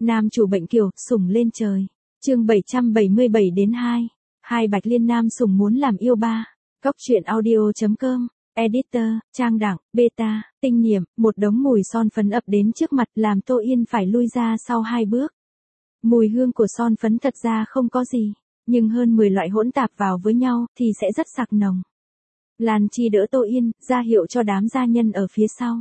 Nam chủ bệnh kiều, sủng lên trời. Chương 777 đến 2. Hai Bạch Liên nam sủng muốn làm yêu ba. Góc truyện audio.com. Editor, Trang Đẳng, Beta, Tinh Niệm, một đống mùi son phấn ập đến trước mặt làm Tô Yên phải lui ra sau 2 bước. Mùi hương của son phấn thật ra không có gì, nhưng hơn 10 loại hỗn tạp vào với nhau thì sẽ rất sặc nồng. Lan Chi đỡ Tô Yên, ra hiệu cho đám gia nhân ở phía sau.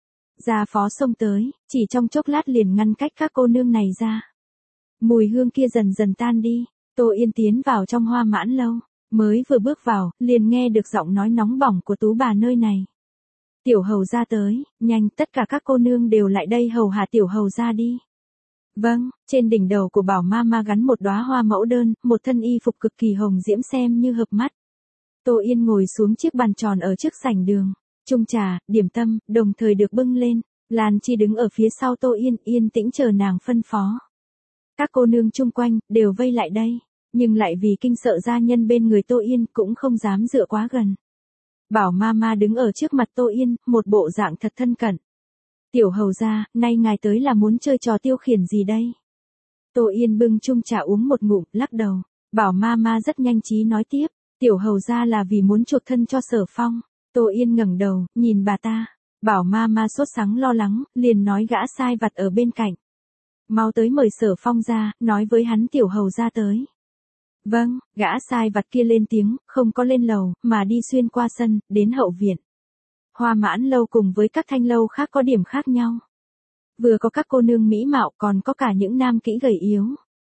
Gia phó xông tới, chỉ trong chốc lát liền ngăn cách các cô nương này ra. Mùi hương kia dần dần tan đi, Tô Yên tiến vào trong Hoa Mãn lâu, mới vừa bước vào, liền nghe được giọng nói nóng bỏng của tú bà nơi này. Tiểu hầu ra tới, nhanh tất cả các cô nương đều lại đây hầu hạ tiểu hầu ra đi. Vâng, trên đỉnh đầu của Bảo Mama gắn một đóa hoa mẫu đơn, một thân y phục cực kỳ hồng diễm xem như hợp mắt. Tô Yên ngồi xuống chiếc bàn tròn ở trước sảnh đường, chung trà, điểm tâm, đồng thời được bưng lên. Lan Chi đứng ở phía sau Tô Yên, yên tĩnh chờ nàng phân phó. Các cô nương chung quanh, đều vây lại đây, nhưng lại vì kinh sợ gia nhân bên người Tô Yên cũng không dám dựa quá gần. Bảo Mama đứng ở trước mặt Tô Yên, một bộ dạng thật thân cận. Tiểu hầu ra, nay ngài tới là muốn chơi trò tiêu khiển gì đây? Tô Yên bưng chung trà uống một ngụm, lắc đầu. Bảo Mama rất nhanh trí nói tiếp, tiểu hầu ra là vì muốn chuộc thân cho Sở Phong. Tô Yên ngẩng đầu, nhìn bà ta. Bảo Mama sốt sắng lo lắng, liền nói gã sai vặt ở bên cạnh. Mau tới mời Sở Phong ra, nói với hắn tiểu hầu ra tới. Vâng, gã sai vặt kia lên tiếng, không có lên lầu, mà đi xuyên qua sân, đến hậu viện. Hoa Mãn lâu cùng với các thanh lâu khác có điểm khác nhau. Vừa có các cô nương mỹ mạo còn có cả những nam kỹ gầy yếu.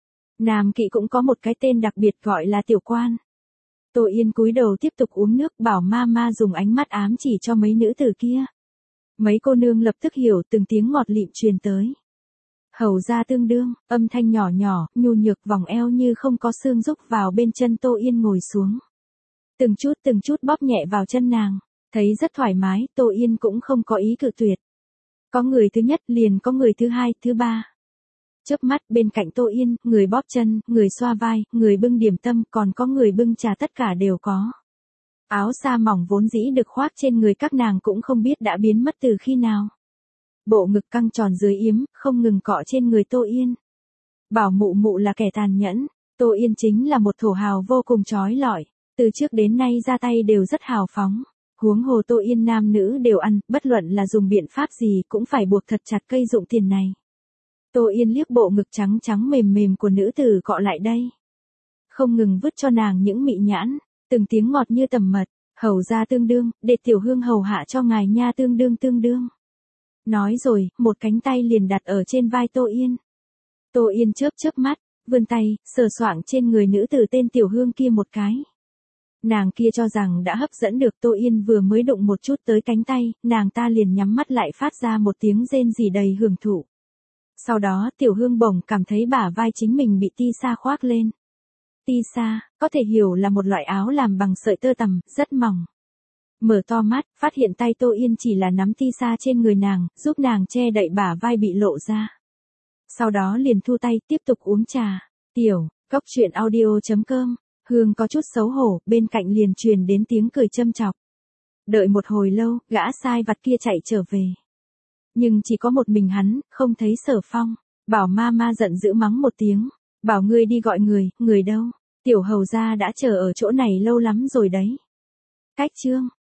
Nam kỹ cũng có một cái tên đặc biệt gọi là tiểu quan. Tô Yên cúi đầu tiếp tục uống nước, Bảo Mama dùng ánh mắt ám chỉ cho mấy nữ tử kia. Mấy cô nương lập tức hiểu, từng tiếng ngọt lịm truyền tới. Hầu ra tương đương, âm thanh nhỏ nhỏ, nhu nhược, vòng eo như không có xương rúc vào bên chân Tô Yên ngồi xuống. Từng chút bóp nhẹ vào chân nàng, thấy rất thoải mái, Tô Yên cũng không có ý cự tuyệt. Có người thứ nhất liền có người thứ hai, thứ ba. Chớp mắt bên cạnh Tô Yên, người bóp chân, người xoa vai, người bưng điểm tâm, còn có người bưng trà, tất cả đều có. Áo sa mỏng vốn dĩ được khoác trên người các nàng cũng không biết đã biến mất từ khi nào. Bộ ngực căng tròn dưới yếm, không ngừng cọ trên người Tô Yên. Bảo mụ mụ là kẻ tàn nhẫn, Tô Yên chính là một thổ hào vô cùng trói lọi, từ trước đến nay ra tay đều rất hào phóng. Huống hồ Tô Yên nam nữ đều ăn, bất luận là dùng biện pháp gì cũng phải buộc thật chặt cây dụng tiền này. Tô Yên liếc bộ ngực trắng trắng mềm mềm của nữ tử cọ lại đây. Không ngừng vứt cho nàng những mị nhãn, từng tiếng ngọt như tầm mật, hầu ra tương đương, để tiểu hương hầu hạ cho ngài nha tương đương. Nói rồi, một cánh tay liền đặt ở trên vai Tô Yên. Tô Yên chớp mắt, vươn tay, sờ soạng trên người nữ tử tên tiểu hương kia một cái. Nàng kia cho rằng đã hấp dẫn được Tô Yên vừa mới đụng một chút tới cánh tay, nàng ta liền nhắm mắt lại phát ra một tiếng rên rỉ đầy hưởng thụ. Sau đó tiểu hương bỗng cảm thấy bả vai chính mình bị ti sa khoác lên. Ti sa, có thể hiểu là một loại áo làm bằng sợi tơ tằm, rất mỏng. Mở to mắt, phát hiện tay Tô Yên chỉ là nắm ti sa trên người nàng, giúp nàng che đậy bả vai bị lộ ra. Sau đó liền thu tay, tiếp tục uống trà. Tiểu, góc truyện audio.com. Hương có chút xấu hổ, bên cạnh liền truyền đến tiếng cười châm chọc. Đợi một hồi lâu, gã sai vặt kia chạy trở về. Nhưng chỉ có một mình hắn, không thấy Sở Phong. Bảo Mama giận dữ mắng một tiếng. Bảo ngươi đi gọi người đâu? Tiểu hầu gia đã chờ ở chỗ này lâu lắm rồi đấy. Cách chương.